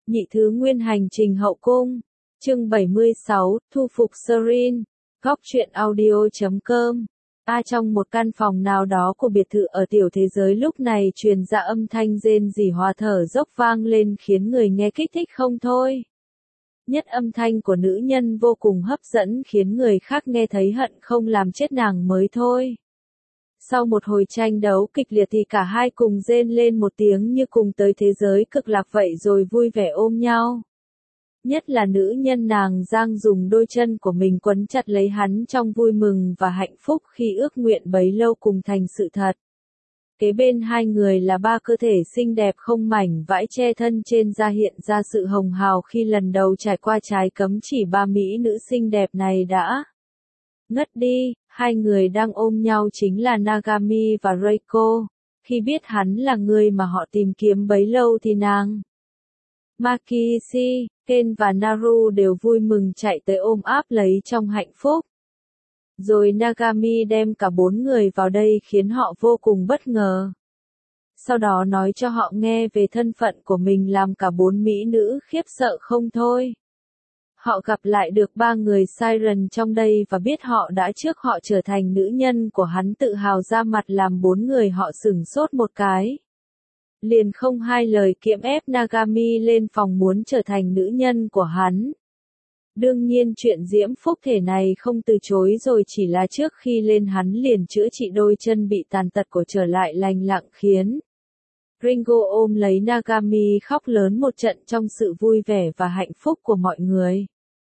Nhị thứ nguyên hành trình hậu cung. Chương 76, thu phục Serin. Góc truyện audio.com. Trong một căn phòng nào đó của biệt thự ở tiểu thế giới lúc này truyền ra âm thanh rên rỉ hòa thở dốc vang lên khiến người nghe kích thích không thôi. Nhất âm thanh của nữ nhân vô cùng hấp dẫn khiến người khác nghe thấy hận không làm chết nàng mới thôi. Sau một hồi tranh đấu kịch liệt thì cả hai cùng rên lên một tiếng như cùng tới thế giới cực lạc vậy rồi vui vẻ ôm nhau. Nhất là nữ nhân nàng Giang dùng đôi chân của mình quấn chặt lấy hắn trong vui mừng và hạnh phúc khi ước nguyện bấy lâu cùng thành sự thật. Kế bên hai người là ba cơ thể xinh đẹp không mảnh vãi che thân trên da hiện ra sự hồng hào khi lần đầu trải qua trái cấm chỉ ba mỹ nữ xinh đẹp này đã ngất đi. Hai người đang ôm nhau chính là Nagami và Reiko. Khi biết hắn là người mà họ tìm kiếm bấy lâu thì nàng Makishi, Ken và Naru đều vui mừng chạy tới ôm áp lấy trong hạnh phúc. Rồi Nagami đem cả bốn người vào đây khiến họ vô cùng bất ngờ. Sau đó nói cho họ nghe về thân phận của mình làm cả bốn mỹ nữ khiếp sợ không thôi. Họ gặp lại được ba người Siren trong đây và biết họ đã trước họ trở thành nữ nhân của hắn tự hào ra mặt làm bốn người họ sửng sốt một cái. Liền không hai lời kiệm ép Nagami lên phòng muốn trở thành nữ nhân của hắn. Đương nhiên chuyện diễm phúc thể này không từ chối rồi chỉ là trước khi lên hắn liền chữa trị đôi chân bị tàn tật của trở lại lành lặng khiến Ringo ôm lấy Nagami khóc lớn một trận trong sự vui vẻ và hạnh phúc của mọi người.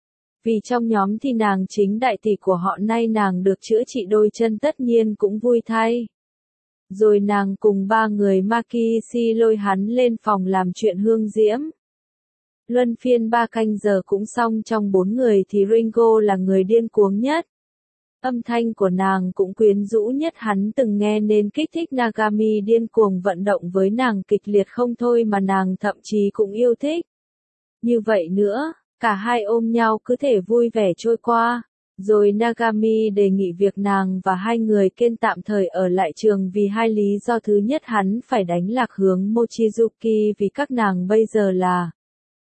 Vì trong nhóm thì nàng chính đại tỷ của họ nay nàng được chữa trị đôi chân tất nhiên cũng vui thay. Rồi nàng cùng ba người Makishi lôi hắn lên phòng làm chuyện hương diễm. Luân phiên 3 canh giờ cũng xong trong 4 người thì Ringo là người điên cuồng nhất. Âm thanh của nàng cũng quyến rũ nhất hắn từng nghe nên kích thích Nagami điên cuồng vận động với nàng kịch liệt không thôi mà nàng thậm chí cũng yêu thích. Như vậy nữa, cả hai ôm nhau cứ thể vui vẻ trôi qua. Rồi Nagami đề nghị việc nàng và hai người Ken tạm thời ở lại trường vì hai lý do. Thứ nhất hắn phải đánh lạc hướng Mochizuki vì các nàng bây giờ là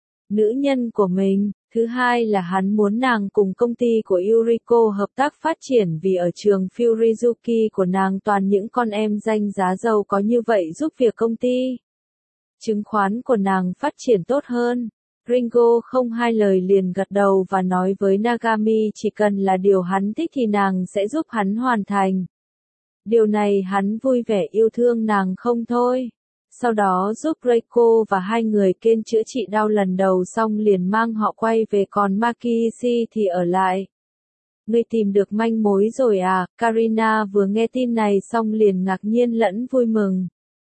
nữ nhân của mình. Thứ hai là hắn muốn nàng cùng công ty của Yuriko hợp tác phát triển vì ở trường Furizuki của nàng toàn những con em danh giá giàu có như vậy giúp việc công ty chứng khoán của nàng phát triển tốt hơn. Ringo không hai lời liền gật đầu và nói với Nagami chỉ cần là điều hắn thích thì nàng sẽ giúp hắn hoàn thành. Điều này hắn vui vẻ yêu thương nàng không thôi. Sau đó giúp Reiko và hai người Ken chữa trị đau lần đầu xong liền mang họ quay về còn Makishi thì ở lại. Ngươi tìm được manh mối rồi à? Karina vừa nghe tin này xong liền ngạc nhiên lẫn vui mừng.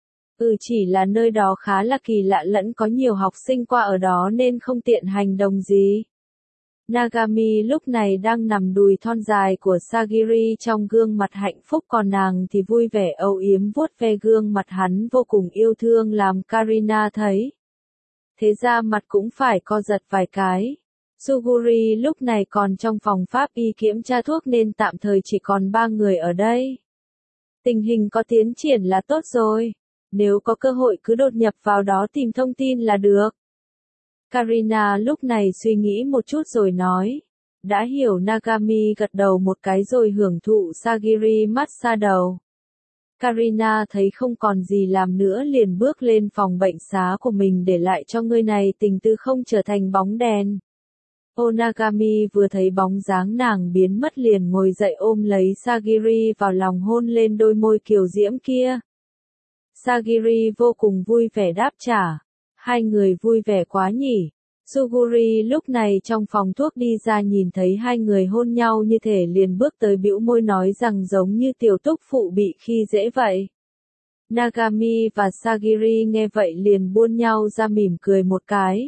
Chỉ là nơi đó khá là kỳ lạ lẫn có nhiều học sinh qua ở đó nên không tiện hành động gì. Nagami lúc này đang nằm đùi thon dài của Sagiri trong gương mặt hạnh phúc còn nàng thì vui vẻ âu yếm vuốt ve gương mặt hắn vô cùng yêu thương làm Karina thấy. Thế ra mặt cũng phải co giật vài cái. Suguri lúc này còn trong phòng pháp y kiểm tra thuốc nên tạm thời chỉ còn 3 người ở đây. Tình hình có tiến triển là tốt rồi. Nếu có cơ hội cứ đột nhập vào đó tìm thông tin là được. Karina lúc này suy nghĩ một chút rồi nói. Đã hiểu. Nagami gật đầu một cái rồi hưởng thụ Sagiri massage đầu. Karina thấy không còn gì làm nữa liền bước lên phòng bệnh xá của mình để lại cho người này tình tư không trở thành bóng đèn. Nagami vừa thấy bóng dáng nàng biến mất liền ngồi dậy ôm lấy Sagiri vào lòng hôn lên đôi môi kiều diễm kia. Sagiri vô cùng vui vẻ đáp trả. Hai người vui vẻ quá nhỉ. Suguri lúc này trong phòng thuốc đi ra nhìn thấy hai người hôn nhau như thể liền bước tới bĩu môi nói rằng giống như tiểu túc phụ bị khi dễ vậy. Nagami và Sagiri nghe vậy liền buôn nhau ra mỉm cười một cái.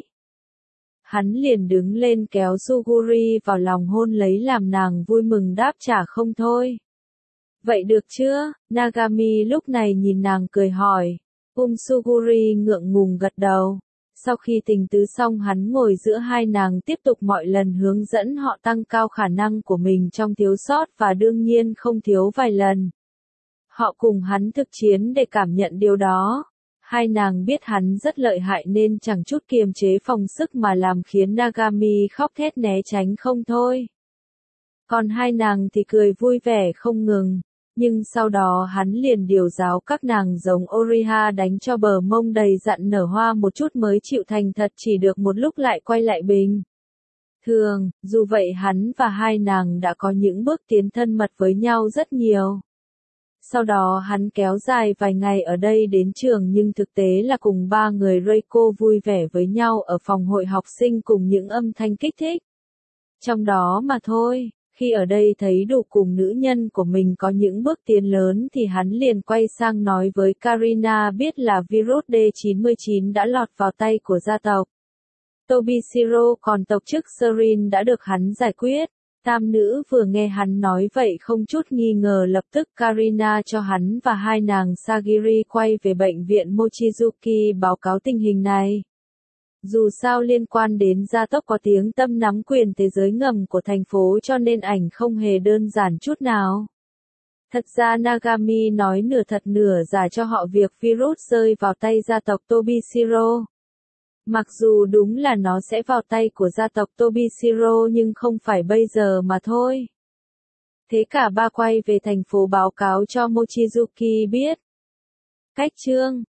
Hắn liền đứng lên kéo Suguri vào lòng hôn lấy làm nàng vui mừng đáp trả không thôi. Vậy được chưa? Nagami lúc này nhìn nàng cười hỏi. Suguri ngượng ngùng gật đầu. Sau khi tình tứ xong hắn ngồi giữa hai nàng tiếp tục mọi lần hướng dẫn họ tăng cao khả năng của mình trong thiếu sót và đương nhiên không thiếu vài lần. Họ cùng hắn thực chiến để cảm nhận điều đó. Hai nàng biết hắn rất lợi hại nên chẳng chút kiềm chế phòng sức mà làm khiến Nagami khóc thét né tránh không thôi. Còn hai nàng thì cười vui vẻ không ngừng, nhưng sau đó hắn liền điều giáo các nàng giống Oriha đánh cho bờ mông đầy dặn nở hoa một chút mới chịu thành thật, chỉ được một lúc lại quay lại bình thường. Dù vậy hắn và hai nàng đã có những bước tiến thân mật với nhau rất nhiều. Sau đó hắn kéo dài vài ngày ở đây đến trường, nhưng thực tế là cùng ba người Reiko vui vẻ với nhau ở phòng hội học sinh cùng những âm thanh kích thích trong đó mà thôi. Khi ở đây thấy đủ cùng nữ nhân của mình có những bước tiến lớn thì hắn liền quay sang nói với Karina biết là virus D99 đã lọt vào tay của gia tộc Tobishiro, còn tộc chức Serin đã được hắn giải quyết. Tam nữ vừa nghe hắn nói vậy không chút nghi ngờ, lập tức Karina cho hắn và hai nàng Sagiri quay về bệnh viện Mochizuki báo cáo tình hình này. Dù sao liên quan đến gia tộc có tiếng tăm nắm quyền thế giới ngầm của thành phố cho nên ảnh không hề đơn giản chút nào. Thật ra Nagami nói nửa thật nửa giả cho họ việc virus rơi vào tay gia tộc Tobishiro. Mặc dù đúng là nó sẽ vào tay của gia tộc Tobishiro nhưng không phải bây giờ mà thôi. Thế cả ba quay về thành phố báo cáo cho Mochizuki biết. Cách chương